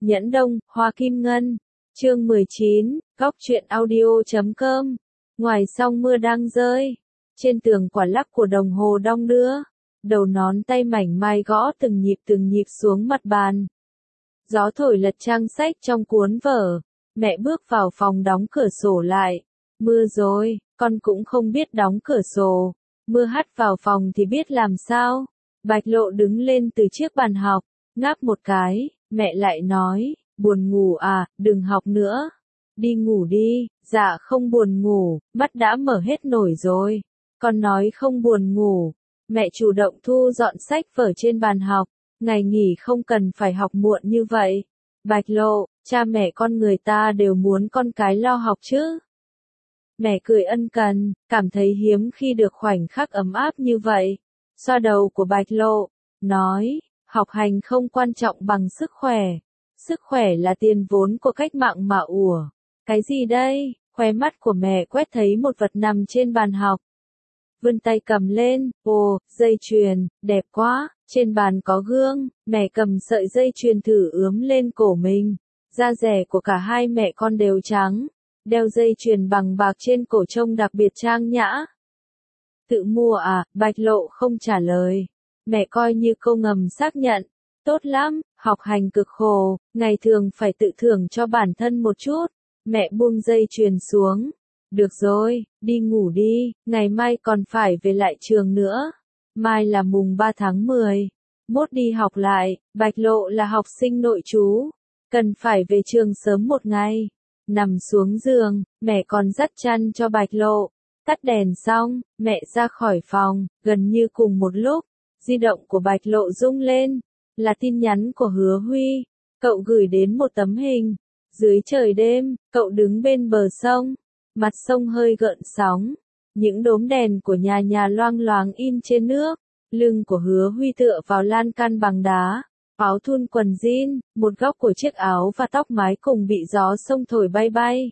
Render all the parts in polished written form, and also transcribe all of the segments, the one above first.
Nhẫn Đông, Hoa Kim Ngân. Chương 19, Góc truyện audio.com. Ngoài song mưa đang rơi, trên tường quả lắc của đồng hồ đong đưa, đầu nón tay mảnh mai gõ từng nhịp xuống mặt bàn. Gió thổi lật trang sách trong cuốn vở, mẹ bước vào phòng đóng cửa sổ lại. Mưa rồi, con cũng không biết đóng cửa sổ, mưa hắt vào phòng thì biết làm sao. Bạch Lộ đứng lên từ chiếc bàn học, ngáp một cái, mẹ lại nói, buồn ngủ à, đừng học nữa. Đi ngủ đi. Dạ không buồn ngủ, mắt đã mở hết nổi rồi. Con nói không buồn ngủ. Mẹ chủ động thu dọn sách vở trên bàn học, ngày nghỉ không cần phải học muộn như vậy. Bạch Lộ, cha mẹ con người ta đều muốn con cái lo học chứ. Mẹ cười ân cần, cảm thấy hiếm khi được khoảnh khắc ấm áp như vậy. Xoa đầu của Bạch Lộ, nói, học hành không quan trọng bằng sức khỏe. Sức khỏe là tiền vốn của cách mạng mà ủa. Cái gì đây? Khóe mắt của mẹ quét thấy một vật nằm trên bàn học. Vươn tay cầm lên, ồ, dây chuyền, đẹp quá, trên bàn có gương, mẹ cầm sợi dây chuyền thử ướm lên cổ mình. Da rẻ của cả hai mẹ con đều trắng, đeo dây chuyền bằng bạc trên cổ trông đặc biệt trang nhã. Tự mua à? Bạch Lộ không trả lời. Mẹ coi như câu ngầm xác nhận. Tốt lắm, học hành cực khổ, ngày thường phải tự thưởng cho bản thân một chút. Mẹ buông dây chuyền xuống. Được rồi, đi ngủ đi, ngày mai còn phải về lại trường nữa. Mai là mùng 3 tháng 10. Mốt đi học lại. Bạch Lộ là học sinh nội trú, cần phải về trường sớm một ngày. Nằm xuống giường, mẹ còn dắt chăn cho Bạch Lộ. Tắt đèn xong, mẹ ra khỏi phòng, gần như cùng một lúc, di động của Bạch Lộ rung lên. Là tin nhắn của Hứa Huy. Cậu gửi đến một tấm hình. Dưới trời đêm, cậu đứng bên bờ sông. Mặt sông hơi gợn sóng. Những đốm đèn của nhà loang loáng in trên nước. Lưng của Hứa Huy tựa vào lan can bằng đá. Áo thun quần jean, một góc của chiếc áo và tóc mái cùng bị gió sông thổi bay bay.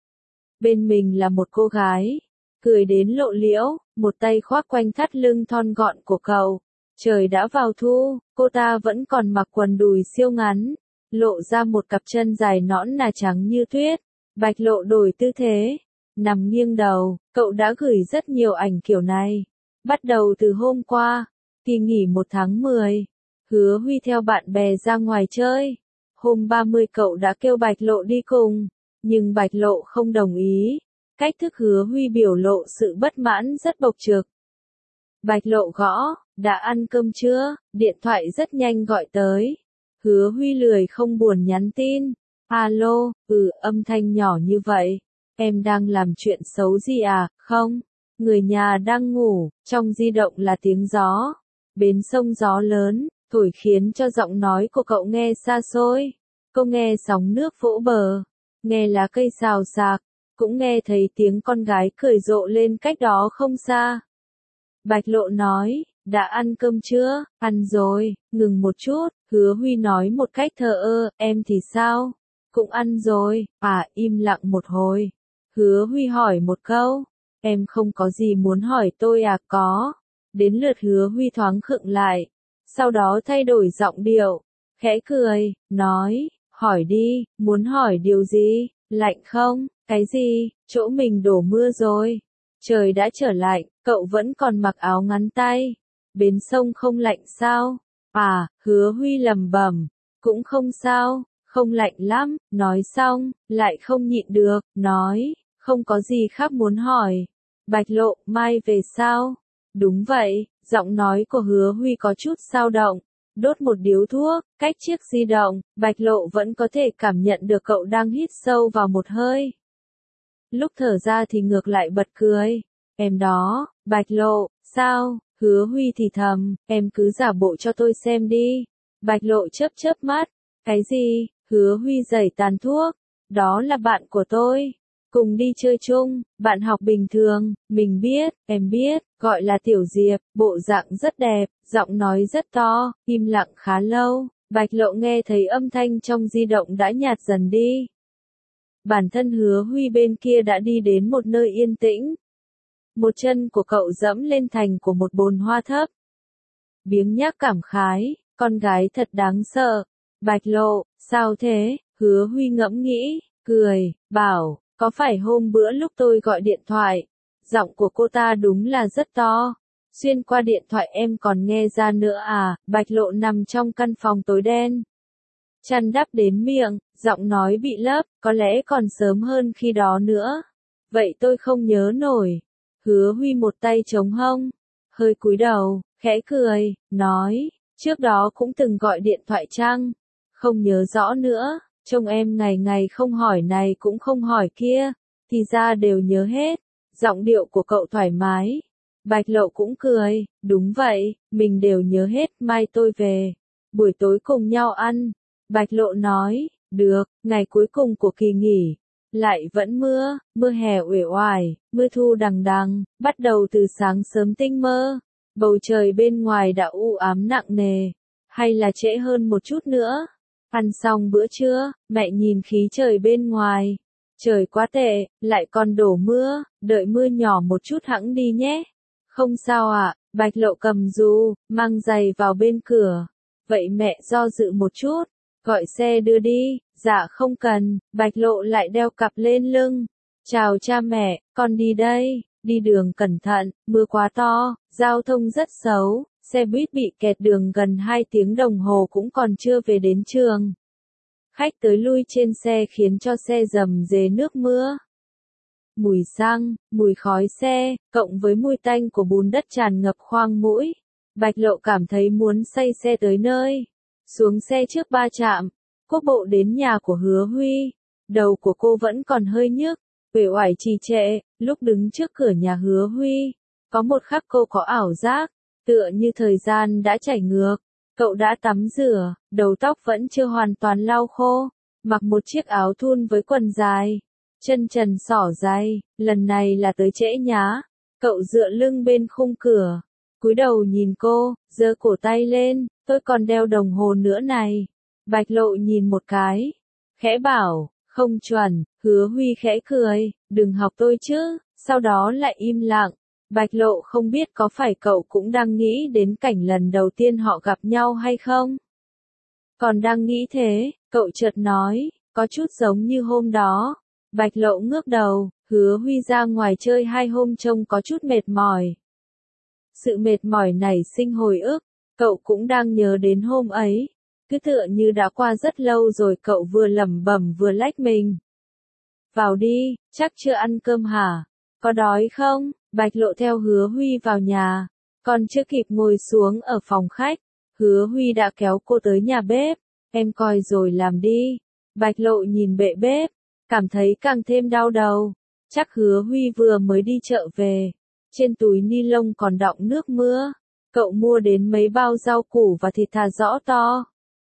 Bên mình là một cô gái. Cười đến lộ liễu, một tay khoác quanh thắt lưng thon gọn của cậu. Trời đã vào thu, cô ta vẫn còn mặc quần đùi siêu ngắn, lộ ra một cặp chân dài nõn nà trắng như tuyết. Bạch Lộ đổi tư thế, nằm nghiêng đầu, cậu đã gửi rất nhiều ảnh kiểu này. Bắt đầu từ hôm qua, kỳ nghỉ 1 tháng 10, Hứa Huy theo bạn bè ra ngoài chơi. Hôm 30 cậu đã kêu Bạch Lộ đi cùng, nhưng Bạch Lộ không đồng ý. Cách thức Hứa Huy biểu lộ sự bất mãn rất bộc trực. Bạch Lộ gõ, đã ăn cơm chưa? Điện thoại rất nhanh gọi tới. Hứa Huy lười không buồn nhắn tin. Alo, âm thanh nhỏ như vậy. Em đang làm chuyện xấu gì à? Không, người nhà đang ngủ, trong di động là tiếng gió. Bến sông gió lớn, thổi khiến cho giọng nói của cậu nghe xa xôi. Cô nghe sóng nước vỗ bờ, nghe lá cây xào xạc, cũng nghe thấy tiếng con gái cười rộ lên cách đó không xa. Bạch Lộ nói, đã ăn cơm chưa? Ăn rồi, ngừng một chút, Hứa Huy nói một cách thờ ơ, em thì sao? Cũng ăn rồi, im lặng một hồi. Hứa Huy hỏi một câu, em không có gì muốn hỏi tôi à? Có. Đến lượt Hứa Huy thoáng khựng lại, sau đó thay đổi giọng điệu, khẽ cười, nói, hỏi đi, muốn hỏi điều gì? Lạnh không? Cái gì? Chỗ mình đổ mưa rồi. Trời đã trở lạnh, cậu vẫn còn mặc áo ngắn tay. Bến sông không lạnh sao? Hứa Huy lẩm bẩm, cũng không sao, không lạnh lắm. Nói xong, lại không nhịn được, nói, không có gì khác muốn hỏi. Bạch Lộ, mai về sao? Đúng vậy, giọng nói của Hứa Huy có chút dao động. Đốt một điếu thuốc, cách chiếc di động, Bạch Lộ vẫn có thể cảm nhận được cậu đang hít sâu vào một hơi. Lúc thở ra thì ngược lại bật cười. Em đó, Bạch Lộ, sao? Hứa Huy thì thầm, em cứ giả bộ cho tôi xem đi. Bạch Lộ chớp mắt. Cái gì? Hứa Huy giẩy tàn thuốc. Đó là bạn của tôi. Cùng đi chơi chung, bạn học bình thường, mình biết, em biết, gọi là Tiểu Diệp, bộ dạng rất đẹp, giọng nói rất to, im lặng khá lâu. Bạch Lộ nghe thấy âm thanh trong di động đã nhạt dần đi. Bản thân Hứa Huy bên kia đã đi đến một nơi yên tĩnh. Một chân của cậu dẫm lên thành của một bồn hoa thấp. Biếng nhác cảm khái, con gái thật đáng sợ. Bạch Lộ, sao thế? Hứa Huy ngẫm nghĩ, cười, bảo, có phải hôm bữa lúc tôi gọi điện thoại, giọng của cô ta đúng là rất to. Xuyên qua điện thoại em còn nghe ra nữa à? Bạch Lộ nằm trong căn phòng tối đen, chăn đắp đến miệng, giọng nói bị lấp, có lẽ còn sớm hơn khi đó nữa. Vậy tôi không nhớ nổi. Hứa Huy một tay chống hông, hơi cúi đầu, khẽ cười, nói, trước đó cũng từng gọi điện thoại chăng? Không nhớ rõ nữa, trông em ngày ngày không hỏi này cũng không hỏi kia, thì ra đều nhớ hết. Giọng điệu của cậu thoải mái. Bạch Lộ cũng cười, đúng vậy, mình đều nhớ hết, mai tôi về. Buổi tối cùng nhau ăn. Bạch Lộ nói, được, ngày cuối cùng của kỳ nghỉ. Lại vẫn mưa, mưa hè uể oải, mưa thu đằng đằng, bắt đầu từ sáng sớm tinh mơ. Bầu trời bên ngoài đã u ám nặng nề, hay là trễ hơn một chút nữa. Ăn xong bữa trưa, mẹ nhìn khí trời bên ngoài. Trời quá tệ, lại còn đổ mưa, đợi mưa nhỏ một chút hẵng đi nhé. Không sao ạ, Bạch Lộ cầm dù, mang giày vào bên cửa. Vậy mẹ do dự một chút, gọi xe đưa đi. Dạ không cần, Bạch Lộ lại đeo cặp lên lưng. Chào cha mẹ, con đi đây, đi đường cẩn thận, mưa quá to, giao thông rất xấu, xe buýt bị kẹt đường gần 2 tiếng đồng hồ cũng còn chưa về đến trường. Khách tới lui trên xe khiến cho xe rầm rề nước mưa. Mùi xăng, mùi khói xe, cộng với mùi tanh của bùn đất tràn ngập khoang mũi. Bạch Lộ cảm thấy muốn say xe tới nơi. Xuống xe trước 3 trạm, quốc bộ đến nhà của Hứa Huy. Đầu của cô vẫn còn hơi nhức, uể oải trì trệ, lúc đứng trước cửa nhà Hứa Huy. Có một khắc cô có ảo giác, tựa như thời gian đã chảy ngược. Cậu đã tắm rửa, đầu tóc vẫn chưa hoàn toàn lau khô, mặc một chiếc áo thun với quần dài, chân trần xỏ giày, lần này là tới trễ nhá. Cậu dựa lưng bên khung cửa, cúi đầu nhìn cô, giơ cổ tay lên, tôi còn đeo đồng hồ nữa này. Bạch Lộ nhìn một cái, khẽ bảo, không chuẩn. Hứa Huy khẽ cười, đừng học tôi chứ, sau đó lại im lặng. Bạch Lộ không biết có phải cậu cũng đang nghĩ đến cảnh lần đầu tiên họ gặp nhau hay không? Còn đang nghĩ thế, cậu chợt nói, có chút giống như hôm đó. Bạch Lộ ngước đầu, Hứa Huy ra ngoài chơi 2 hôm trông có chút mệt mỏi. Sự mệt mỏi nảy sinh hồi ức, cậu cũng đang nhớ đến hôm ấy. Cứ tựa như đã qua rất lâu rồi, cậu vừa lẩm bẩm vừa lách mình. Vào đi, chắc chưa ăn cơm hả? Có đói không? Bạch Lộ theo Hứa Huy vào nhà. Còn chưa kịp ngồi xuống ở phòng khách, Hứa Huy đã kéo cô tới nhà bếp. Em coi rồi làm đi. Bạch Lộ nhìn bệ bếp, cảm thấy càng thêm đau đầu. Chắc Hứa Huy vừa mới đi chợ về. Trên túi ni lông còn đọng nước mưa. Cậu mua đến mấy bao rau củ và thịt thà rõ to.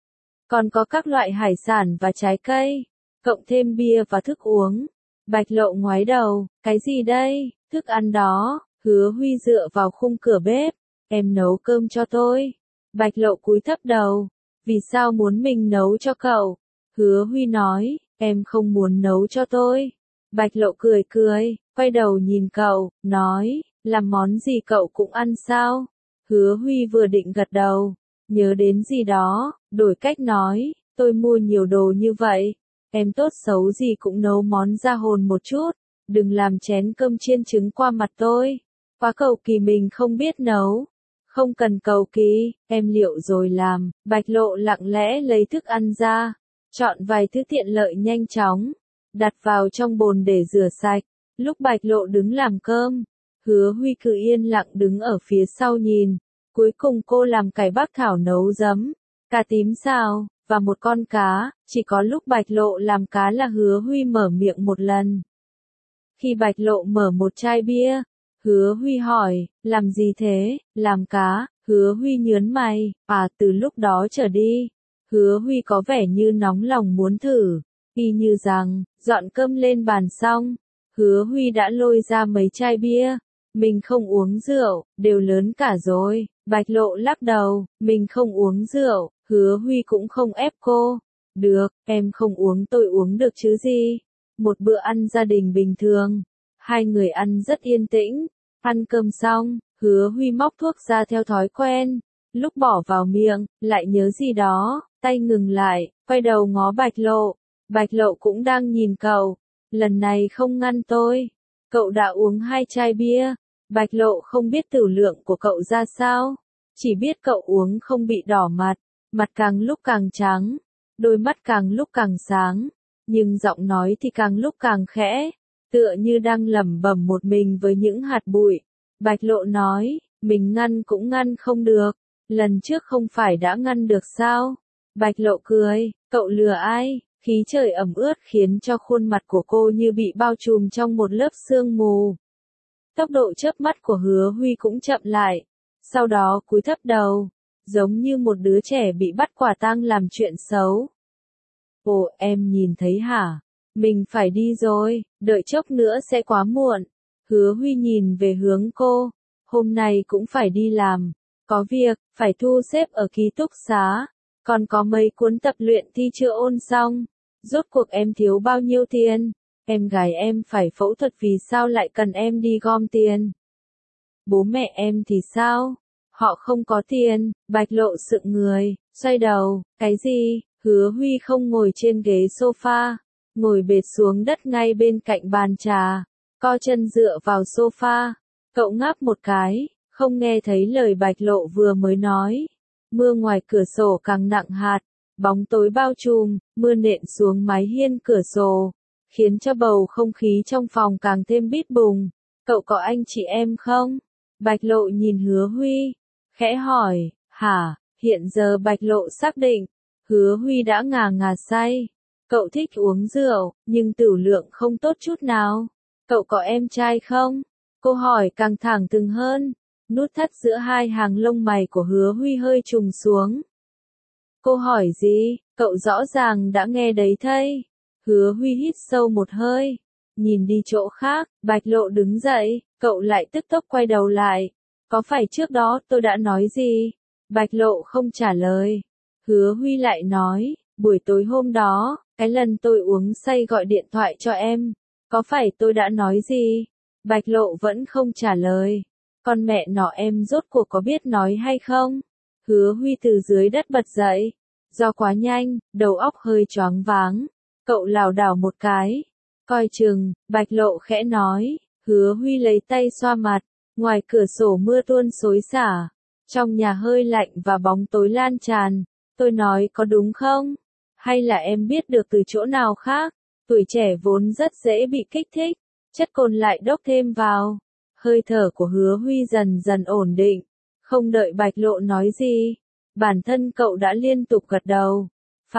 Còn có các loại hải sản và trái cây. Cộng thêm bia và thức uống. Bạch Lộ ngoái đầu, cái gì đây? Thức ăn đó. Hứa Huy dựa vào khung cửa bếp. Em nấu cơm cho tôi. Bạch Lộ cúi thấp đầu. Vì sao muốn mình nấu cho cậu? Hứa Huy nói, em không muốn nấu cho tôi. Bạch Lộ cười cười, quay đầu nhìn cậu, nói, làm món gì cậu cũng ăn sao? Hứa Huy vừa định gật đầu, nhớ đến gì đó, đổi cách nói, tôi mua nhiều đồ như vậy. Em tốt xấu gì cũng nấu món ra hồn một chút, đừng làm chén cơm chiên trứng qua mặt tôi. Quá cầu kỳ mình không biết nấu. Không cần cầu kỳ, em liệu rồi làm. Bạch Lộ lặng lẽ lấy thức ăn ra, chọn vài thứ tiện lợi nhanh chóng, đặt vào trong bồn để rửa sạch. Lúc Bạch Lộ đứng làm cơm, Hứa Huy cứ yên lặng đứng ở phía sau nhìn. Cuối cùng cô làm cải bác thảo nấu giấm, cà tím xào, và một con cá. Chỉ có lúc Bạch Lộ làm cá là Hứa Huy mở miệng một lần. Khi Bạch Lộ mở một chai bia, Hứa Huy hỏi, làm gì thế? Làm cá. Hứa Huy nhớn mày, từ lúc đó trở đi. Hứa Huy có vẻ như nóng lòng muốn thử. Y như rằng, dọn cơm lên bàn xong, Hứa Huy đã lôi ra mấy chai bia. Mình không uống rượu, đều lớn cả rồi. Bạch Lộ lắc đầu, mình không uống rượu. Hứa Huy cũng không ép cô. Được, em không uống tôi uống được chứ gì. Một bữa ăn gia đình bình thường. Hai người ăn rất yên tĩnh. Ăn cơm xong, Hứa Huy móc thuốc ra theo thói quen. lúc bỏ vào miệng, lại nhớ gì đó, tay ngừng lại, quay đầu ngó Bạch Lộ. Bạch Lộ cũng đang nhìn cậu, lần này không ngăn tôi. Cậu đã uống 2 chai bia, Bạch Lộ không biết tử lượng của cậu ra sao, chỉ biết cậu uống không bị đỏ mặt, mặt càng lúc càng trắng, đôi mắt càng lúc càng sáng, nhưng giọng nói thì càng lúc càng khẽ, tựa như đang lẩm bẩm một mình với những hạt bụi. Bạch Lộ nói, mình ngăn cũng ngăn không được, lần trước không phải đã ngăn được sao? Bạch Lộ cười, cậu lừa ai? Khí trời ẩm ướt khiến cho khuôn mặt của cô như bị bao trùm trong một lớp sương mù. Tốc độ chớp mắt của Hứa Huy cũng chậm lại, sau đó cúi thấp đầu, giống như một đứa trẻ bị bắt quả tang làm chuyện xấu. Ồ, em nhìn thấy hả? Mình phải đi rồi, đợi chốc nữa sẽ quá muộn. Hứa Huy nhìn về hướng cô, hôm nay cũng phải đi làm, có việc, phải thu xếp ở ký túc xá, còn có mấy cuốn tập luyện thi chưa ôn xong. Rốt cuộc em thiếu bao nhiêu tiền? Em gái em phải phẫu thuật vì sao lại cần em đi gom tiền? Bố mẹ em thì sao? Họ không có tiền. Bạch Lộ sững người, xoay đầu, cái gì? Hứa Huy không ngồi trên ghế sofa, ngồi bệt xuống đất ngay bên cạnh bàn trà, co chân dựa vào sofa. Cậu ngáp một cái, không nghe thấy lời Bạch Lộ vừa mới nói. Mưa ngoài cửa sổ càng nặng hạt, bóng tối bao trùm, mưa nện xuống mái hiên cửa sổ, khiến cho bầu không khí trong phòng càng thêm bít bùng. Cậu có anh chị em không? Bạch Lộ nhìn Hứa Huy, khẽ hỏi, hả? Hiện giờ Bạch Lộ xác định, Hứa Huy đã ngà ngà say. Cậu thích uống rượu, nhưng tửu lượng không tốt chút nào. Cậu có em trai không? Cô hỏi càng thẳng thừng hơn. Nút thắt giữa hai hàng lông mày của Hứa Huy hơi trùng xuống. Cô hỏi gì? Cậu rõ ràng đã nghe đấy thây. Hứa Huy hít sâu một hơi, nhìn đi chỗ khác. Bạch Lộ đứng dậy, cậu lại tức tốc quay đầu lại. Có phải trước đó tôi đã nói gì? Bạch Lộ không trả lời. Hứa Huy lại nói, buổi tối hôm đó, cái lần tôi uống say gọi điện thoại cho em, có phải tôi đã nói gì? Bạch Lộ vẫn không trả lời. Con mẹ nó em rốt cuộc có biết nói hay không? Hứa Huy từ dưới đất bật dậy. Do quá nhanh, đầu óc hơi choáng váng. Cậu lảo đảo một cái. Coi chừng, Bạch Lộ khẽ nói. Hứa Huy lấy tay xoa mặt. Ngoài cửa sổ mưa tuôn xối xả. Trong nhà hơi lạnh và bóng tối lan tràn. Tôi nói có đúng không? Hay là em biết được từ chỗ nào khác? Tuổi trẻ vốn rất dễ bị kích thích. Chất cồn lại đốc thêm vào. Hơi thở của Hứa Huy dần dần ổn định. Không đợi Bạch Lộ nói gì, bản thân cậu đã liên tục gật đầu.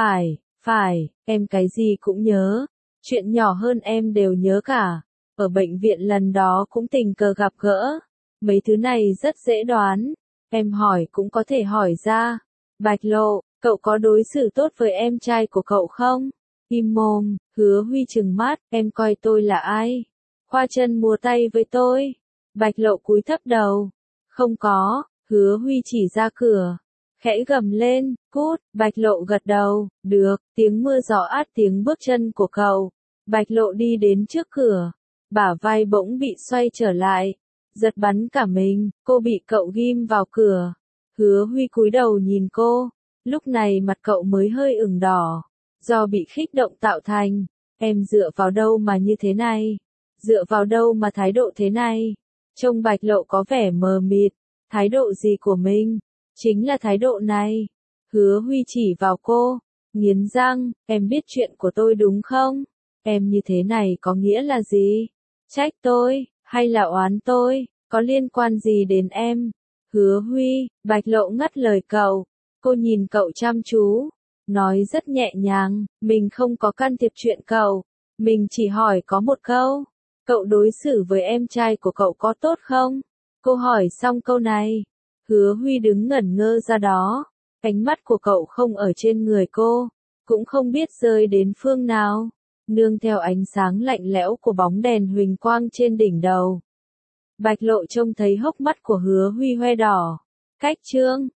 Phải, em cái gì cũng nhớ. Chuyện nhỏ hơn em đều nhớ cả. Ở bệnh viện lần đó cũng tình cờ gặp gỡ. Mấy thứ này rất dễ đoán. Em hỏi cũng có thể hỏi ra. Bạch Lộ, cậu có đối xử tốt với em trai của cậu không? Im mồm, Hứa Huy trừng mắt, em coi tôi là ai? Khoa chân múa tay với tôi. Bạch Lộ cúi thấp đầu. Không có. Hứa Huy chỉ ra cửa, khẽ gầm lên, cút. Bạch Lộ gật đầu, được. Tiếng mưa gió át tiếng bước chân của cậu. Bạch Lộ đi đến trước cửa, bả vai bỗng bị xoay trở lại, giật bắn cả mình. Cô bị cậu ghim vào cửa. Hứa Huy cúi đầu nhìn cô, lúc này mặt cậu mới hơi ửng đỏ, do bị kích động tạo thành. Em dựa vào đâu mà như thế này? Dựa vào đâu mà thái độ thế này? Trông Bạch Lộ có vẻ mờ mịt. Thái độ gì của mình? Chính là thái độ này. Hứa Huy chỉ vào cô, nghiến răng, em biết chuyện của tôi đúng không? Em như thế này có nghĩa là gì? Trách tôi, hay là oán tôi, có liên quan gì đến em? Hứa Huy, Bạch Lộ ngắt lời cậu. Cô nhìn cậu chăm chú, nói rất nhẹ nhàng, mình không có can thiệp chuyện cậu. Mình chỉ hỏi có một câu. Cậu đối xử với em trai của cậu có tốt không? Cô hỏi xong câu này, Hứa Huy đứng ngẩn ngơ ra đó. Ánh mắt của cậu không ở trên người cô, cũng không biết rơi đến phương nào, nương theo ánh sáng lạnh lẽo của bóng đèn huỳnh quang trên đỉnh đầu. Bạch Lộ trông thấy hốc mắt của Hứa Huy hoe đỏ. Cách chương